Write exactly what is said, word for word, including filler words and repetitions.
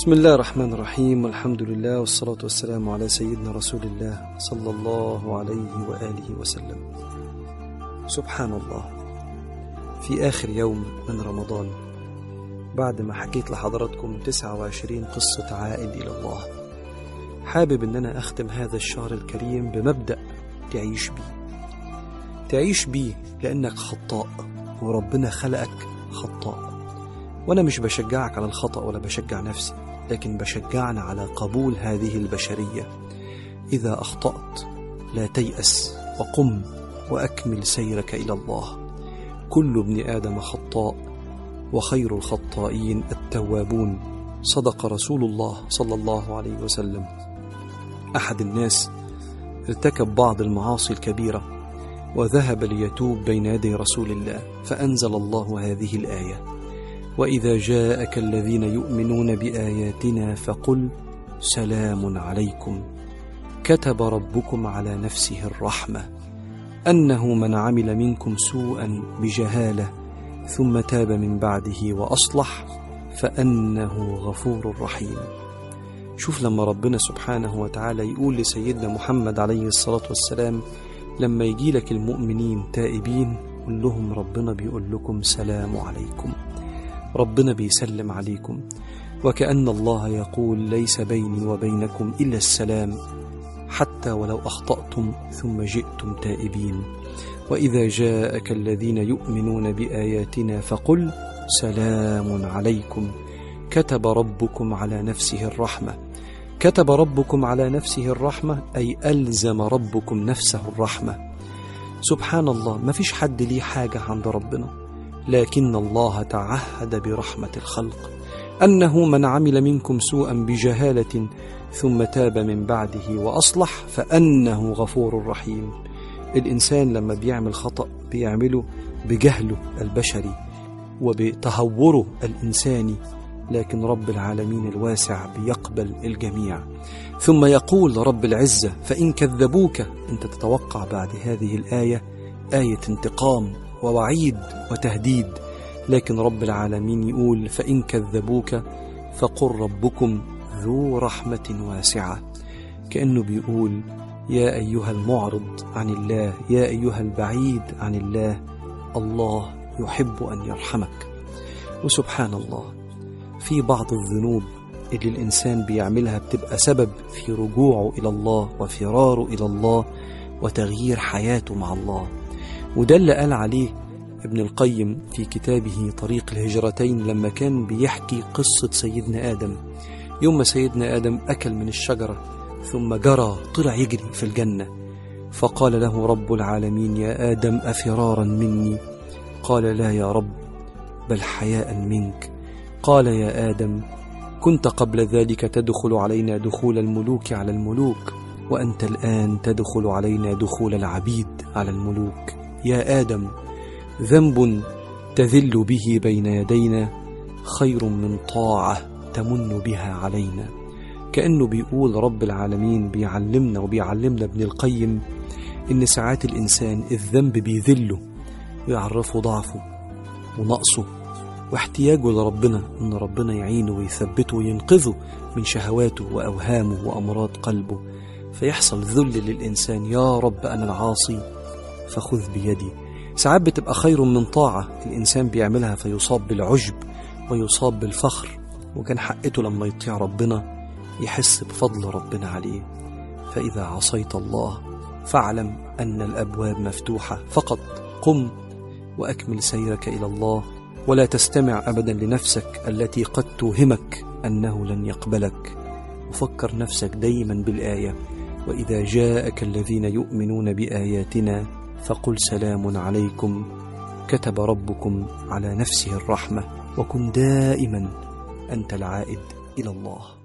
بسم الله الرحمن الرحيم، والحمد لله والصلاة والسلام على سيدنا رسول الله صلى الله عليه وآله وسلم. سبحان الله، في آخر يوم من رمضان بعد ما حكيت لحضراتكم تسعة وعشرين قصة عائد إلى الله، حابب أن أنا أختم هذا الشهر الكريم بمبدأ تعيش بيه. تعيش بيه لأنك خطاء وربنا خلقك خطاء، وأنا مش بشجعك على الخطأ ولا بشجع نفسي، لكن بشجعنا على قبول هذه البشرية. إذا أخطأت لا تيأس وقم وأكمل سيرك إلى الله. كل ابن آدم خطاء وخير الخطائين التوابون. صدق رسول الله صلى الله عليه وسلم. أحد الناس ارتكب بعض المعاصي الكبيرة وذهب ليتوب بين يدي رسول الله، فأنزل الله هذه الآية: وإذا جاءك الذين يؤمنون بآياتنا فقل سلام عليكم كتب ربكم على نفسه الرحمة أنه من عمل منكم سوءا بجهالة ثم تاب من بعده وأصلح فأنه غفور رحيم. شوف لما ربنا سبحانه وتعالى يقول لسيدنا محمد عليه الصلاة والسلام لما يجي لك المؤمنين تائبين قل لهم ربنا بيقول لكم سلام عليكم، ربنا بيسلم عليكم، وكأن الله يقول ليس بيني وبينكم إلا السلام حتى ولو أخطأتم ثم جئتم تائبين. وإذا جاءك الذين يؤمنون بآياتنا فقل سلام عليكم كتب ربكم على نفسه الرحمة. كتب ربكم على نفسه الرحمة أي ألزم ربكم نفسه الرحمة. سبحان الله، ما فيش حد ليه حاجة عند ربنا، لكن الله تعهد برحمة الخلق أنه من عمل منكم سوءا بجهالة ثم تاب من بعده وأصلح فأنه غفور رحيم. الإنسان لما بيعمل خطأ بيعمله بجهله البشري وبتهوره الإنساني، لكن رب العالمين الواسع بيقبل الجميع. ثم يقول رب العزة فإن كذبوك، أنت تتوقع بعد هذه الآية آية انتقام ووعيد وتهديد، لكن رب العالمين يقول فإن كذبوك فقل ربكم ذو رحمة واسعة. كأنه بيقول يا أيها المعرض عن الله، يا أيها البعيد عن الله، الله يحب أن يرحمك. وسبحان الله، في بعض الذنوب اللي الإنسان بيعملها بتبقى سبب في رجوعه إلى الله وفراره إلى الله وتغيير حياته مع الله. وده اللي قال عليه ابن القيم في كتابه طريق الهجرتين لما كان بيحكي قصة سيدنا آدم. يوم ما سيدنا آدم أكل من الشجرة ثم جرى طلع يجري في الجنة، فقال له رب العالمين يا آدم أفرارا مني؟ قال لا يا رب بل حياء منك. قال يا آدم كنت قبل ذلك تدخل علينا دخول الملوك على الملوك، وأنت الآن تدخل علينا دخول العبيد على الملوك. يا آدم ذنب تذل به بين يدينا خير من طاعة تمن بها علينا. كأنه بيقول رب العالمين بيعلمنا وبيعلمنا ابن القيم إن ساعات الإنسان الذنب بيذله ويعرفه ضعفه ونقصه واحتياجه لربنا، إن ربنا يعينه ويثبته وينقذه من شهواته وأوهامه وأمراض قلبه، فيحصل ذل للإنسان يا رب أنا العاصي فخذ بيدي. ساعات بتبقى خير من طاعة الإنسان بيعملها فيصاب بالعجب ويصاب بالفخر، وكان حقته لما يطيع ربنا يحس بفضل ربنا عليه. فإذا عصيت الله فاعلم أن الأبواب مفتوحة، فقط قم وأكمل سيرك إلى الله، ولا تستمع أبدا لنفسك التي قد توهمك أنه لن يقبلك. وفكر نفسك دايما بالآية وإذا جاءك الذين يؤمنون بآياتنا فقل سلام عليكم كتب ربكم على نفسه الرحمة، وكن دائما أنت العائد إلى الله.